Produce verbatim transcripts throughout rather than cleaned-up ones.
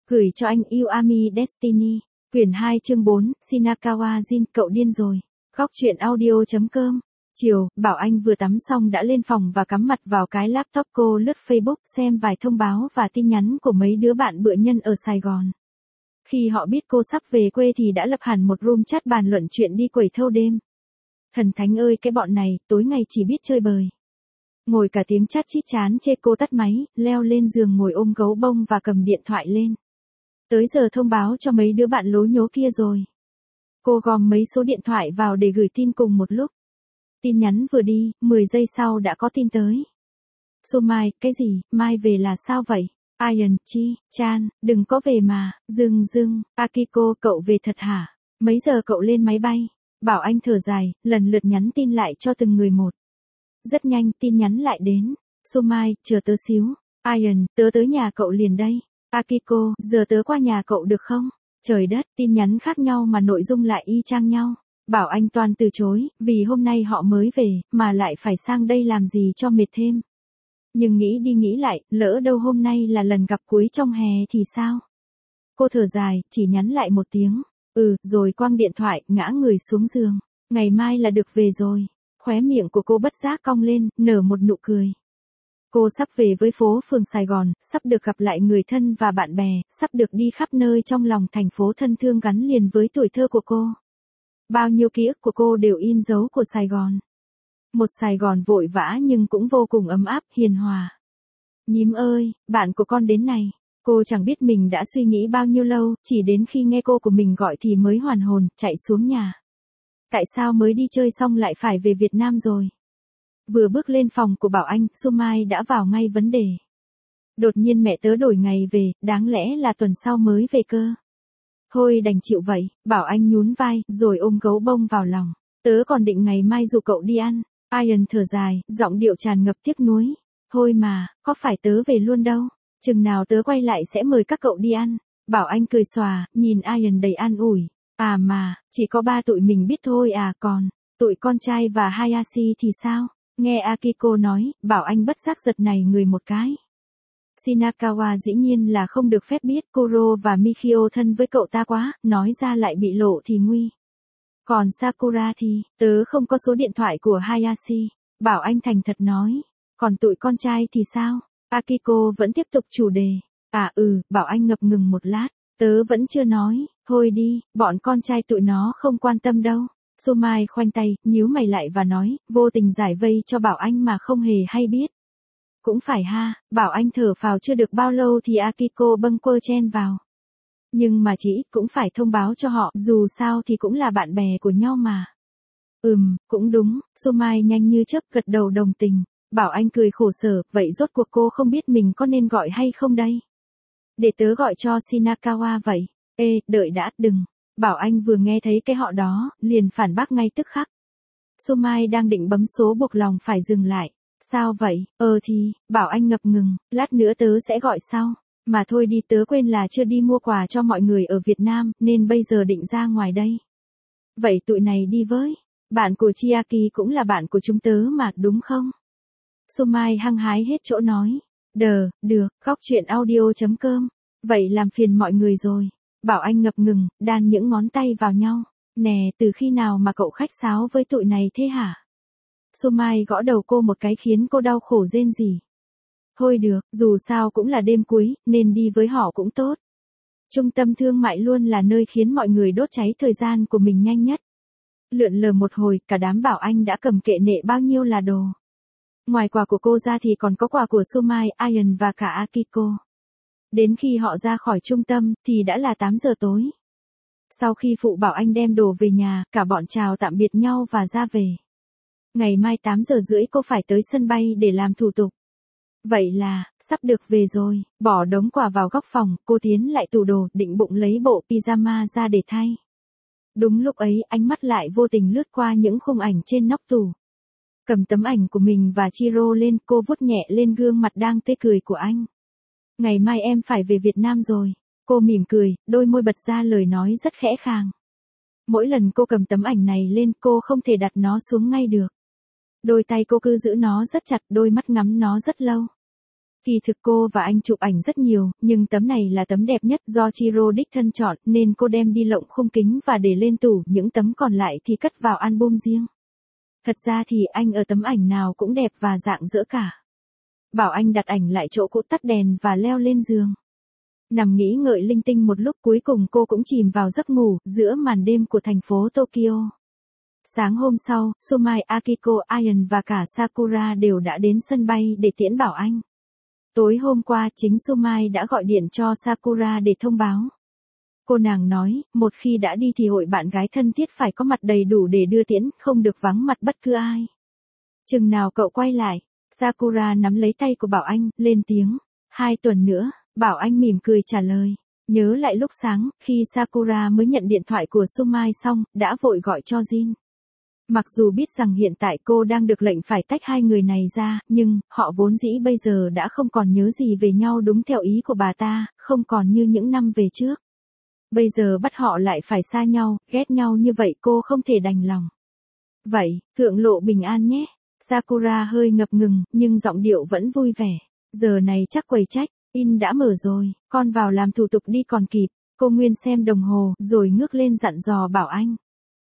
Gửi cho anh yêu Ami Destiny. Quyển hai chương bốn, Shinakawa Jin, cậu điên rồi. Góc truyện audio.com. Chiều, Bảo Anh vừa tắm xong đã lên phòng và cắm mặt vào cái laptop. Cô lướt Facebook xem vài thông báo và tin nhắn của mấy đứa bạn bựa nhân ở Sài Gòn. Khi họ biết cô sắp về quê thì đã lập hẳn một room chat bàn luận chuyện đi quẩy thâu đêm. Thần thánh ơi, cái bọn này, tối ngày chỉ biết chơi bời. Ngồi cả tiếng chat chít chán chê. Cô tắt máy, leo lên giường ngồi ôm gấu bông và cầm điện thoại lên. Tới giờ thông báo cho mấy đứa bạn lố nhố kia rồi. Cô gom mấy số điện thoại vào để gửi tin cùng một lúc. Tin nhắn vừa đi, mười giây sau đã có tin tới. So Mai, cái gì, Mai về là sao vậy? Ian, Chi, Chan, đừng có về mà, dưng dưng, Akiko, cậu về thật hả? Mấy giờ cậu lên máy bay? Bảo Anh thở dài, lần lượt nhắn tin lại cho từng người một. Rất nhanh, tin nhắn lại đến. So Mai, chờ tớ xíu. Ian, tớ tới nhà cậu liền đây. Akiko, giờ tớ qua nhà cậu được không? Trời đất, tin nhắn khác nhau mà nội dung lại y chang nhau. Bảo Anh toàn từ chối, vì hôm nay họ mới về, mà lại phải sang đây làm gì cho mệt thêm. Nhưng nghĩ đi nghĩ lại, lỡ đâu hôm nay là lần gặp cuối trong hè thì sao? Cô thở dài, chỉ nhắn lại một tiếng. Ừ, rồi quăng điện thoại, ngã người xuống giường. Ngày mai là được về rồi. Khóe miệng của cô bất giác cong lên, nở một nụ cười. Cô sắp về với phố phường Sài Gòn, sắp được gặp lại người thân và bạn bè, sắp được đi khắp nơi trong lòng thành phố thân thương gắn liền với tuổi thơ của cô. Bao nhiêu ký ức của cô đều in dấu của Sài Gòn. Một Sài Gòn vội vã nhưng cũng vô cùng ấm áp, hiền hòa. Nhím ơi, bạn của con đến này. Cô chẳng biết mình đã suy nghĩ bao nhiêu lâu, chỉ đến khi nghe cô của mình gọi thì mới hoàn hồn, chạy xuống nhà. Tại sao mới đi chơi xong lại phải về Việt Nam rồi? Vừa bước lên phòng của Bảo Anh, So Mai đã vào ngay vấn đề. Đột nhiên mẹ tớ đổi ngày về, đáng lẽ là tuần sau mới về cơ. Thôi đành chịu vậy, Bảo Anh nhún vai, rồi ôm gấu bông vào lòng. Tớ còn định ngày mai dụ cậu đi ăn. Ian thở dài, giọng điệu tràn ngập tiếc nuối. Thôi mà, có phải tớ về luôn đâu. Chừng nào tớ quay lại sẽ mời các cậu đi ăn. Bảo Anh cười xòa, nhìn Ian đầy an ủi. À mà, chỉ có ba tụi mình biết thôi à, còn tụi con trai và Hayashi thì sao? Nghe Akiko nói, Bảo Anh bất giác giật nảy người một cái. Shinakawa dĩ nhiên là không được phép biết. Kuro và Mikio thân với cậu ta quá, nói ra lại bị lộ thì nguy. Còn Sakura thì, tớ không có số điện thoại của Hayashi. Bảo Anh thành thật nói. Còn tụi con trai thì sao? Akiko vẫn tiếp tục chủ đề. À ừ, Bảo Anh ngập ngừng một lát. Tớ vẫn chưa nói, thôi đi, bọn con trai tụi nó không quan tâm đâu. So Mai khoanh tay, nhíu mày lại và nói, vô tình giải vây cho Bảo Anh mà không hề hay biết. Cũng phải ha, Bảo Anh thở phào chưa được bao lâu thì Akiko bâng quơ chen vào. Nhưng mà chỉ cũng phải thông báo cho họ, dù sao thì cũng là bạn bè của nhau mà. Ừm, cũng đúng, So Mai nhanh như chớp gật đầu đồng tình. Bảo Anh cười khổ sở, vậy rốt cuộc cô không biết mình có nên gọi hay không đây? Để tớ gọi cho Shinakawa vậy. Ê, đợi đã, đừng. Bảo Anh vừa nghe thấy cái họ đó, liền phản bác ngay tức khắc. So Mai đang định bấm số buộc lòng phải dừng lại. Sao vậy? Ờ thì, Bảo Anh ngập ngừng, lát nữa tớ sẽ gọi sau. Mà thôi đi, tớ quên là chưa đi mua quà cho mọi người ở Việt Nam, nên bây giờ định ra ngoài đây. Vậy tụi này đi với. Bạn của Chiaki cũng là bạn của chúng tớ mà, đúng không? So Mai hăng hái hết chỗ nói. Đờ, được, góc truyện audio.com. Vậy làm phiền mọi người rồi. Bảo Anh ngập ngừng, đan những ngón tay vào nhau. Nè, từ khi nào mà cậu khách sáo với tụi này thế hả? So Mai gõ đầu cô một cái khiến cô đau khổ rên rỉ. Thôi được, dù sao cũng là đêm cuối, nên đi với họ cũng tốt. Trung tâm thương mại luôn là nơi khiến mọi người đốt cháy thời gian của mình nhanh nhất. Lượn lờ một hồi, cả đám Bảo Anh đã cầm kệ nệ bao nhiêu là đồ. Ngoài quà của cô ra thì còn có quà của So Mai, Ian và cả Akiko. Đến khi họ ra khỏi trung tâm, thì đã là tám giờ tối. Sau khi phụ Bảo Anh đem đồ về nhà, cả bọn chào tạm biệt nhau và ra về. Ngày mai tám giờ rưỡi cô phải tới sân bay để làm thủ tục. Vậy là, sắp được về rồi, bỏ đống quà vào góc phòng, cô tiến lại tủ đồ, định bụng lấy bộ pyjama ra để thay. Đúng lúc ấy, ánh mắt lại vô tình lướt qua những khung ảnh trên nóc tủ. Cầm tấm ảnh của mình và Chiro lên, cô vuốt nhẹ lên gương mặt đang tê cười của anh. Ngày mai em phải về Việt Nam rồi. Cô mỉm cười, đôi môi bật ra lời nói rất khẽ khàng. Mỗi lần cô cầm tấm ảnh này lên, cô không thể đặt nó xuống ngay được. Đôi tay cô cứ giữ nó rất chặt, đôi mắt ngắm nó rất lâu. Kỳ thực cô và anh chụp ảnh rất nhiều, nhưng tấm này là tấm đẹp nhất do Chiro đích thân chọn, nên cô đem đi lộng khung kính và để lên tủ, những tấm còn lại thì cất vào album riêng. Thật ra thì anh ở tấm ảnh nào cũng đẹp và rạng rỡ cả. Bảo Anh đặt ảnh lại chỗ cũ, tắt đèn và leo lên giường. Nằm nghĩ ngợi linh tinh một lúc, cuối cùng cô cũng chìm vào giấc ngủ, giữa màn đêm của thành phố Tokyo. Sáng hôm sau, Sumai, Akiko, Ian và cả Sakura đều đã đến sân bay để tiễn Bảo Anh. Tối hôm qua chính Sumai đã gọi điện cho Sakura để thông báo. Cô nàng nói, một khi đã đi thì hội bạn gái thân thiết phải có mặt đầy đủ để đưa tiễn, không được vắng mặt bất cứ ai. Chừng nào cậu quay lại? Sakura nắm lấy tay của Bảo Anh, lên tiếng. Hai tuần nữa, Bảo Anh mỉm cười trả lời. Nhớ lại lúc sáng, khi Sakura mới nhận điện thoại của Sumai xong, đã vội gọi cho Jin. Mặc dù biết rằng hiện tại cô đang được lệnh phải tách hai người này ra, nhưng, họ vốn dĩ bây giờ đã không còn nhớ gì về nhau đúng theo ý của bà ta, không còn như những năm về trước. Bây giờ bắt họ lại phải xa nhau, ghét nhau như vậy cô không thể đành lòng. Vậy, thượng lộ bình an nhé. Sakura hơi ngập ngừng, nhưng giọng điệu vẫn vui vẻ. Giờ này chắc quầy check in đã mở rồi, con vào làm thủ tục đi còn kịp. Cô Nguyên xem đồng hồ, rồi ngước lên dặn dò Bảo Anh.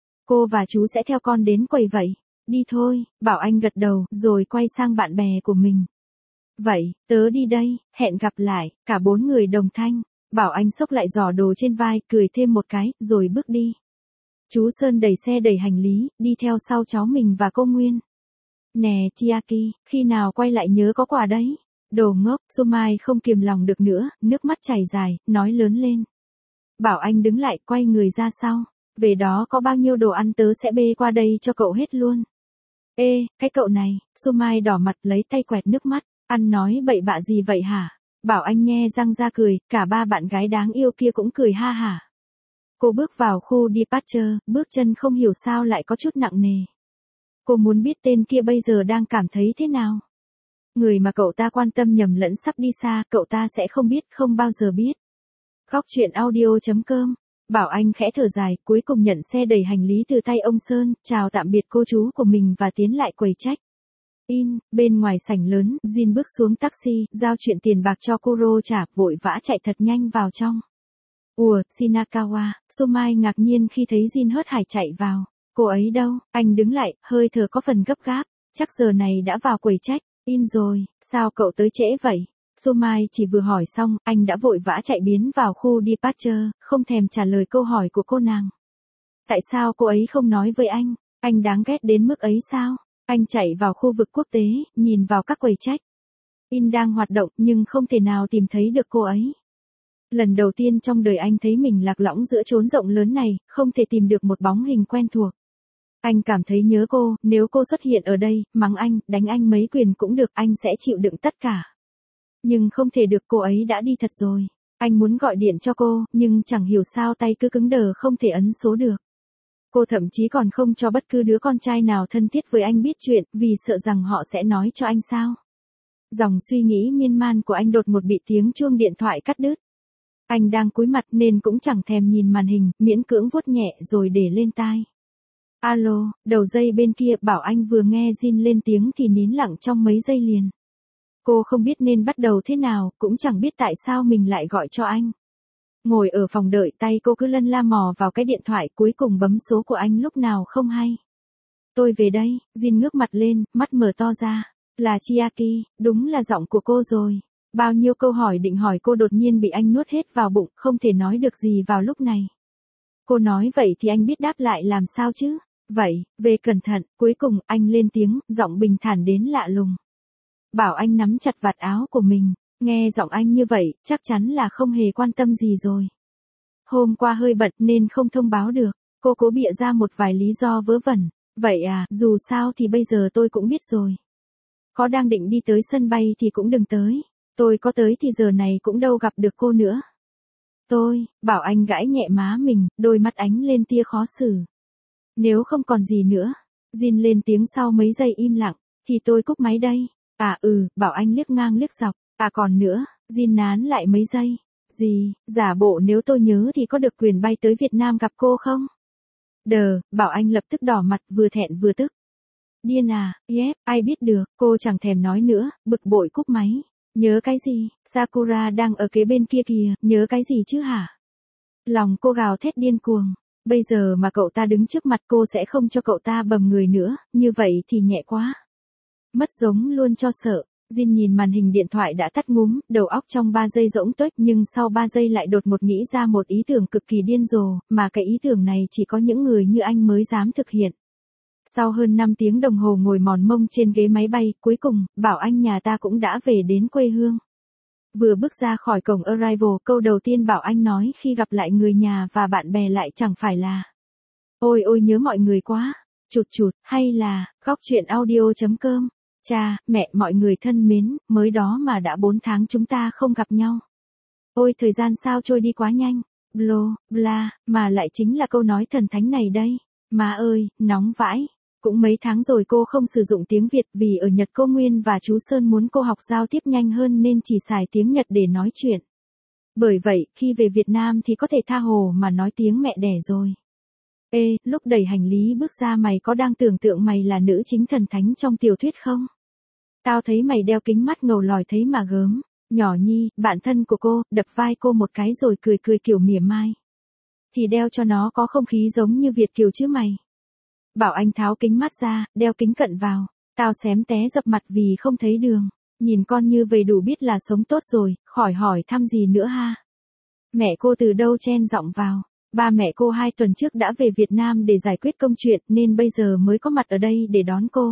Cô và chú sẽ theo con đến quầy vậy. Đi thôi, Bảo Anh gật đầu, rồi quay sang bạn bè của mình. Vậy, tớ đi đây, hẹn gặp lại, cả bốn người đồng thanh. Bảo Anh xốc lại giỏ đồ trên vai, cười thêm một cái, rồi bước đi. Chú Sơn đẩy xe đẩy hành lý, đi theo sau cháu mình và cô Nguyên. Nè Chiaki, khi nào quay lại nhớ có quà đấy. Đồ ngốc, Sumai không kiềm lòng được nữa, nước mắt chảy dài, nói lớn lên. Bảo Anh đứng lại, quay người ra sau. Về đó có bao nhiêu đồ ăn tớ sẽ bê qua đây cho cậu hết luôn. Ê, cái cậu này, Sumai đỏ mặt lấy tay quẹt nước mắt, ăn nói bậy bạ gì vậy hả? Bảo Anh nhe răng ra cười, cả ba bạn gái đáng yêu kia cũng cười ha hả. Cô bước vào khu departure, bước chân không hiểu sao lại có chút nặng nề. Cô muốn biết tên kia bây giờ đang cảm thấy thế nào. Người mà cậu ta quan tâm nhầm lẫn sắp đi xa, cậu ta sẽ không biết, không bao giờ biết. Góc truyện audio chấm com. Bảo Anh khẽ thở dài, cuối cùng nhận xe đẩy hành lý từ tay ông Sơn, chào tạm biệt cô chú của mình và tiến lại quầy check in. Bên ngoài sảnh lớn, Jin bước xuống taxi, giao chuyện tiền bạc cho Kuro trả, vội vã chạy thật nhanh vào trong. Ủa, Shinakawa, Sumai ngạc nhiên khi thấy Jin hớt hải chạy vào. Cô ấy đâu? Anh đứng lại, hơi thở có phần gấp gáp. Chắc giờ này đã vào quầy check in rồi, sao cậu tới trễ vậy? Sumai chỉ vừa hỏi xong, anh đã vội vã chạy biến vào khu departure, không thèm trả lời câu hỏi của cô nàng. Tại sao cô ấy không nói với anh? Anh đáng ghét đến mức ấy sao? Anh chạy vào khu vực quốc tế, nhìn vào các quầy check in đang hoạt động nhưng không thể nào tìm thấy được cô ấy. Lần đầu tiên trong đời anh thấy mình lạc lõng giữa chốn rộng lớn này, không thể tìm được một bóng hình quen thuộc. Anh cảm thấy nhớ cô, nếu cô xuất hiện ở đây, mắng anh, đánh anh mấy quyền cũng được, anh sẽ chịu đựng tất cả. Nhưng không thể được, cô ấy đã đi thật rồi. Anh muốn gọi điện cho cô, nhưng chẳng hiểu sao tay cứ cứng đờ không thể ấn số được. Cô thậm chí còn không cho bất cứ đứa con trai nào thân thiết với anh biết chuyện, vì sợ rằng họ sẽ nói cho anh sao. Dòng suy nghĩ miên man của anh đột ngột bị tiếng chuông điện thoại cắt đứt. Anh đang cúi mặt nên cũng chẳng thèm nhìn màn hình, miễn cưỡng vuốt nhẹ rồi để lên tai. Alo, đầu dây bên kia. Bảo Anh vừa nghe Jin lên tiếng thì nín lặng trong mấy giây liền. Cô không biết nên bắt đầu thế nào, cũng chẳng biết tại sao mình lại gọi cho anh. Ngồi ở phòng đợi, tay cô cứ lân la mò vào cái điện thoại, cuối cùng bấm số của anh lúc nào không hay. Tôi về đây. Jin ngước mặt lên, mắt mở to ra. Là Chiaki, đúng là giọng của cô rồi. Bao nhiêu câu hỏi định hỏi cô đột nhiên bị anh nuốt hết vào bụng, không thể nói được gì vào lúc này. Cô nói vậy thì anh biết đáp lại làm sao chứ? Vậy, về cẩn thận. Cuối cùng, anh lên tiếng, giọng bình thản đến lạ lùng. Bảo Anh nắm chặt vạt áo của mình, nghe giọng anh như vậy, chắc chắn là không hề quan tâm gì rồi. Hôm qua hơi bận nên không thông báo được, cô cố bịa ra một vài lý do vớ vẩn. Vậy à, dù sao thì bây giờ tôi cũng biết rồi. Có đang định đi tới sân bay thì cũng đừng tới, tôi có tới thì giờ này cũng đâu gặp được cô nữa. Tôi, Bảo Anh gãi nhẹ má mình, đôi mắt ánh lên tia khó xử. Nếu không còn gì nữa, Jin lên tiếng sau mấy giây im lặng, thì tôi cúp máy đây. À ừ, Bảo Anh liếc ngang liếc dọc. À còn nữa, Jin nán lại mấy giây. Gì, giả bộ nếu tôi nhớ thì có được quyền bay tới Việt Nam gặp cô không? Đờ, Bảo Anh lập tức đỏ mặt, vừa thẹn vừa tức. Điên à, yep, ai biết được, cô chẳng thèm nói nữa, bực bội cúp máy. Nhớ cái gì, Sakura đang ở kế bên kia kìa, nhớ cái gì chứ hả? Lòng cô gào thét điên cuồng. Bây giờ mà cậu ta đứng trước mặt cô sẽ không cho cậu ta bầm người nữa, như vậy thì nhẹ quá. Mất giống luôn cho sợ. Jin nhìn màn hình điện thoại đã tắt ngúm, đầu óc trong ba giây rỗng tuếch nhưng sau ba giây lại đột một nghĩ ra một ý tưởng cực kỳ điên rồ, mà cái ý tưởng này chỉ có những người như anh mới dám thực hiện. Sau hơn năm tiếng đồng hồ ngồi mòn mông trên ghế máy bay, cuối cùng, Bảo Anh nhà ta cũng đã về đến quê hương. Vừa bước ra khỏi cổng Arrival, câu đầu tiên Bảo Anh nói khi gặp lại người nhà và bạn bè lại chẳng phải là ôi ôi nhớ mọi người quá, chụt chụt, hay là, góc truyện audio.com. Cha, mẹ, mọi người thân mến, mới đó mà đã bốn tháng chúng ta không gặp nhau. Ôi thời gian sao trôi đi quá nhanh, blo, bla, mà lại chính là câu nói thần thánh này đây. Má ơi, nóng vãi. Cũng mấy tháng rồi cô không sử dụng tiếng Việt vì ở Nhật cô Nguyên và chú Sơn muốn cô học giao tiếp nhanh hơn nên chỉ xài tiếng Nhật để nói chuyện. Bởi vậy, khi về Việt Nam thì có thể tha hồ mà nói tiếng mẹ đẻ rồi. Ê, lúc đẩy hành lý bước ra mày có đang tưởng tượng mày là nữ chính thần thánh trong tiểu thuyết không? Tao thấy mày đeo kính mắt ngầu lòi thấy mà gớm. Nhỏ Nhi, bạn thân của cô, đập vai cô một cái rồi cười cười kiểu mỉa mai. Thì đeo cho nó có không khí giống như Việt kiều chứ mày. Bảo Anh tháo kính mắt ra, đeo kính cận vào. Tao xém té dập mặt vì không thấy đường. Nhìn con như vậy đủ biết là sống tốt rồi, khỏi hỏi thăm gì nữa ha. Mẹ cô từ đâu chen giọng vào. Ba mẹ cô hai tuần trước đã về Việt Nam để giải quyết công chuyện nên bây giờ mới có mặt ở đây để đón cô.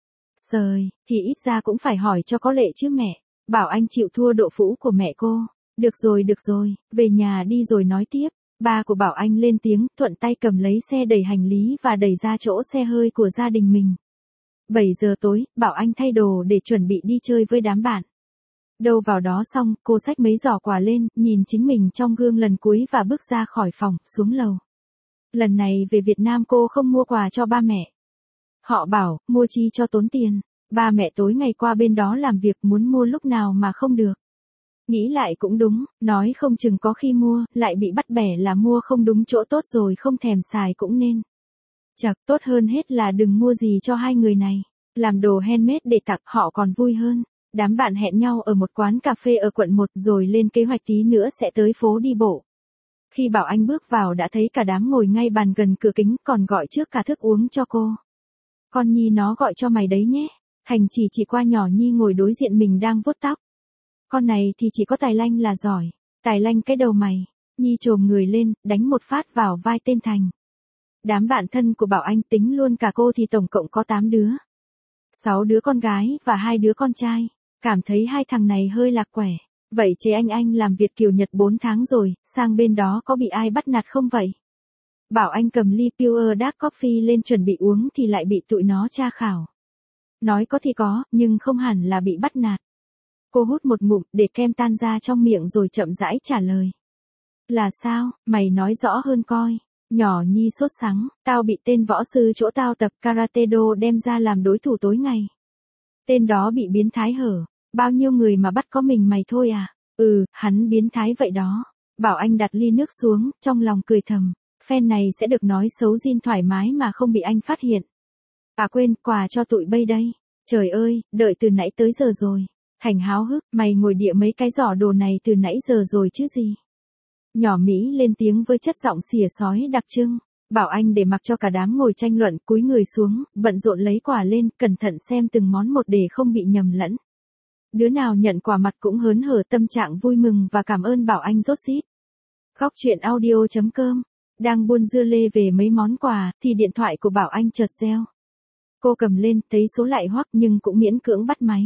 Sời, thì ít ra cũng phải hỏi cho có lệ chứ mẹ. Bảo Anh chịu thua độ phũ của mẹ cô. Được rồi được rồi, về nhà đi rồi nói tiếp. Ba của Bảo Anh lên tiếng, thuận tay cầm lấy xe đẩy hành lý và đẩy ra chỗ xe hơi của gia đình mình. bảy giờ tối, Bảo Anh thay đồ để chuẩn bị đi chơi với đám bạn. Đâu vào đó xong, cô xách mấy giỏ quà lên, nhìn chính mình trong gương lần cuối và bước ra khỏi phòng, xuống lầu. Lần này về Việt Nam cô không mua quà cho ba mẹ. Họ bảo, mua chi cho tốn tiền. Ba mẹ tối ngày qua bên đó làm việc muốn mua lúc nào mà không được. Nghĩ lại cũng đúng, nói không chừng có khi mua, lại bị bắt bẻ là mua không đúng chỗ tốt rồi không thèm xài cũng nên. Chật, tốt hơn hết là đừng mua gì cho hai người này. Làm đồ handmade để tặng họ còn vui hơn. Đám bạn hẹn nhau ở một quán cà phê ở quận một rồi lên kế hoạch tí nữa sẽ tới phố đi bộ. Khi Bảo Anh bước vào đã thấy cả đám ngồi ngay bàn gần cửa kính còn gọi trước cả thức uống cho cô. Con Nhi nó gọi cho mày đấy nhé. Hành chỉ chỉ qua nhỏ Nhi ngồi đối diện mình đang vuốt tóc. Con này thì chỉ có Tài Lanh là giỏi. Tài Lanh cái đầu mày. Nhi chồm người lên, đánh một phát vào vai tên Thành. Đám bạn thân của Bảo Anh tính luôn cả cô thì tổng cộng có tám đứa. sáu đứa con gái và hai đứa con trai. Cảm thấy hai thằng này hơi lạc quẻ. Vậy chế anh anh làm Việt kiều Nhật bốn tháng rồi, sang bên đó có bị ai bắt nạt không vậy? Bảo Anh cầm ly Pure Dark Coffee lên chuẩn bị uống thì lại bị tụi nó tra khảo. Nói có thì có, nhưng không hẳn là bị bắt nạt. Cô hút một ngụm để kem tan ra trong miệng rồi chậm rãi trả lời. Là sao, mày nói rõ hơn coi. Nhỏ Nhi sốt sắng, tao bị tên võ sư chỗ tao tập karate do đem ra làm đối thủ tối ngày. Tên đó bị biến thái hở, bao nhiêu người mà bắt có mình mày thôi à? Ừ, hắn biến thái vậy đó. Bảo Anh đặt ly nước xuống, trong lòng cười thầm. Fan này sẽ được nói xấu Jin thoải mái mà không bị anh phát hiện. À quên, quà cho tụi bay đây. Trời ơi, đợi từ nãy tới giờ rồi. Thành háo hức, mày ngồi địa mấy cái giỏ đồ này từ nãy giờ rồi chứ gì. Nhỏ Mỹ lên tiếng với chất giọng xỉa sói đặc trưng. Bảo Anh để mặc cho cả đám ngồi tranh luận, cúi người xuống, bận rộn lấy quà lên, cẩn thận xem từng món một để không bị nhầm lẫn. Đứa nào nhận quà mặt cũng hớn hở tâm trạng vui mừng và cảm ơn Bảo Anh rốt rít. Góc truyện audio.com. Đang buôn dưa lê về mấy món quà, thì điện thoại của Bảo Anh chợt reo. Cô cầm lên, thấy số lại hoắc nhưng cũng miễn cưỡng bắt máy.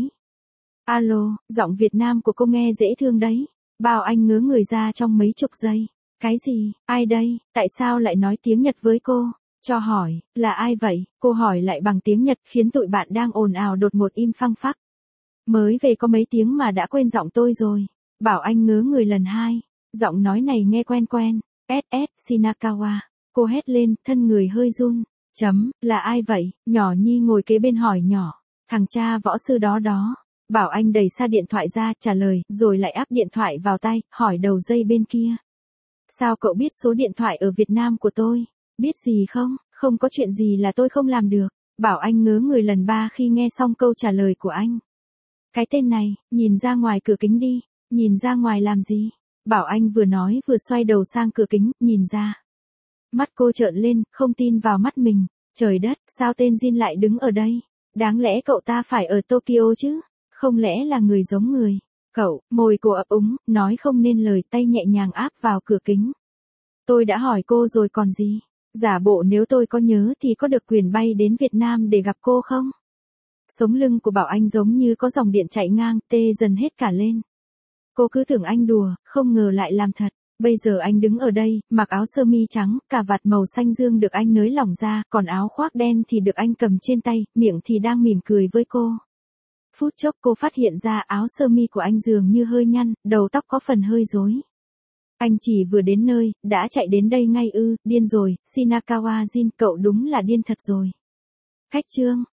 Alo, giọng Việt Nam của cô nghe dễ thương đấy. Bảo Anh ngớ người ra trong mấy chục giây. Cái gì, ai đây, tại sao lại nói tiếng Nhật với cô? Cho hỏi, là ai vậy? Cô hỏi lại bằng tiếng Nhật khiến tụi bạn đang ồn ào đột ngột im phăng phắc. Mới về có mấy tiếng mà đã quên giọng tôi rồi. Bảo Anh ngớ người lần hai. Giọng nói này nghe quen quen. ét ét Shinakawa. Cô hét lên, thân người hơi run. Chấm, là ai vậy? Nhỏ Nhi ngồi kế bên hỏi nhỏ. Thằng cha võ sư đó đó. Bảo Anh đẩy xa điện thoại ra, trả lời, rồi lại áp điện thoại vào tay, hỏi đầu dây bên kia. Sao cậu biết số điện thoại ở Việt Nam của tôi? Biết gì không? Không có chuyện gì là tôi không làm được. Bảo Anh ngớ người lần ba khi nghe xong câu trả lời của anh. Cái tên này, nhìn ra ngoài cửa kính đi, nhìn ra ngoài làm gì? Bảo Anh vừa nói vừa xoay đầu sang cửa kính, nhìn ra. Mắt cô trợn lên, không tin vào mắt mình. Trời đất, sao tên Jin lại đứng ở đây? Đáng lẽ cậu ta phải ở Tokyo chứ? Không lẽ là người giống người? Cậu, môi cô ấp úng, nói không nên lời, tay nhẹ nhàng áp vào cửa kính. Tôi đã hỏi cô rồi còn gì? Giả bộ nếu tôi có nhớ thì có được quyền bay đến Việt Nam để gặp cô không? Sống lưng của Bảo Anh giống như có dòng điện chạy ngang, tê dần hết cả lên. Cô cứ tưởng anh đùa, không ngờ lại làm thật. Bây giờ anh đứng ở đây, mặc áo sơ mi trắng, cà vạt màu xanh dương được anh nới lỏng ra, còn áo khoác đen thì được anh cầm trên tay, miệng thì đang mỉm cười với cô. Phút chốc cô phát hiện ra áo sơ mi của anh dường như hơi nhăn, đầu tóc có phần hơi rối. Anh chỉ vừa đến nơi, đã chạy đến đây ngay ư, điên rồi, Shinakawa Jin, cậu đúng là điên thật rồi. Khách trương,